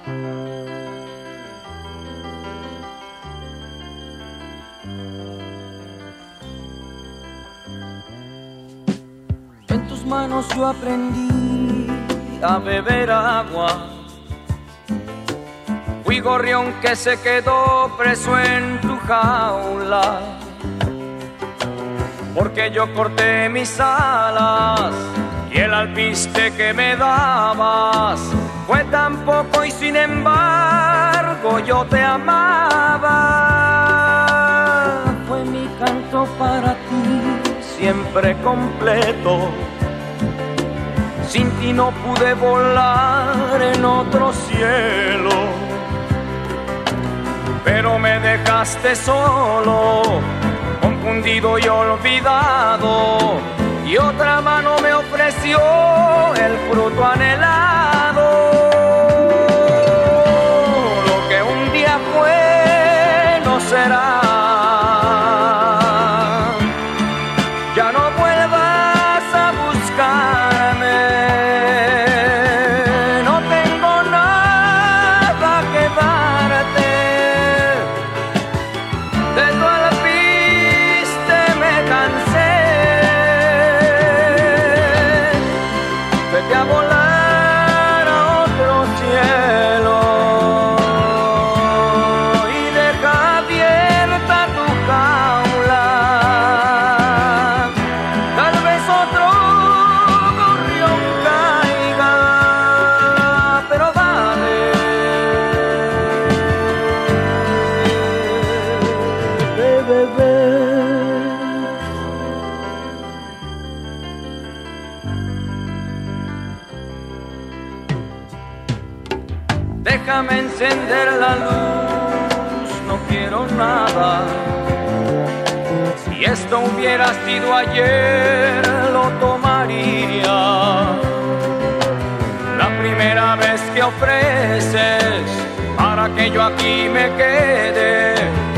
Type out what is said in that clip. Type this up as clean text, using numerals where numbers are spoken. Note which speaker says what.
Speaker 1: En tus manos yo aprendí a beber agua. Fui gorrión que se quedó preso en tu jaula, porque yo corté mis alas y el alpiste que me dabas fue tan poco y sin embargo yo te amaba. Fue mi canto para ti, siempre completo. Sin ti no pude volar en otro cielo, pero me dejaste solo, confundido y olvidado, y otra mano me ofreció el fruto anhelado. Lo que un día fue no será. Ya no vuelvas a buscarme, no tengo nada que darte. De tu alpiste me cansé. Vete a volar a otro cielo y deja abierta tu jaula. Tal vez otro gorrión caiga, pero dale. Bebé. Déjame encender la luz, no quiero nada. Si esto hubiera sido ayer, lo tomaría. La primera vez que ofreces para que yo aquí me quede,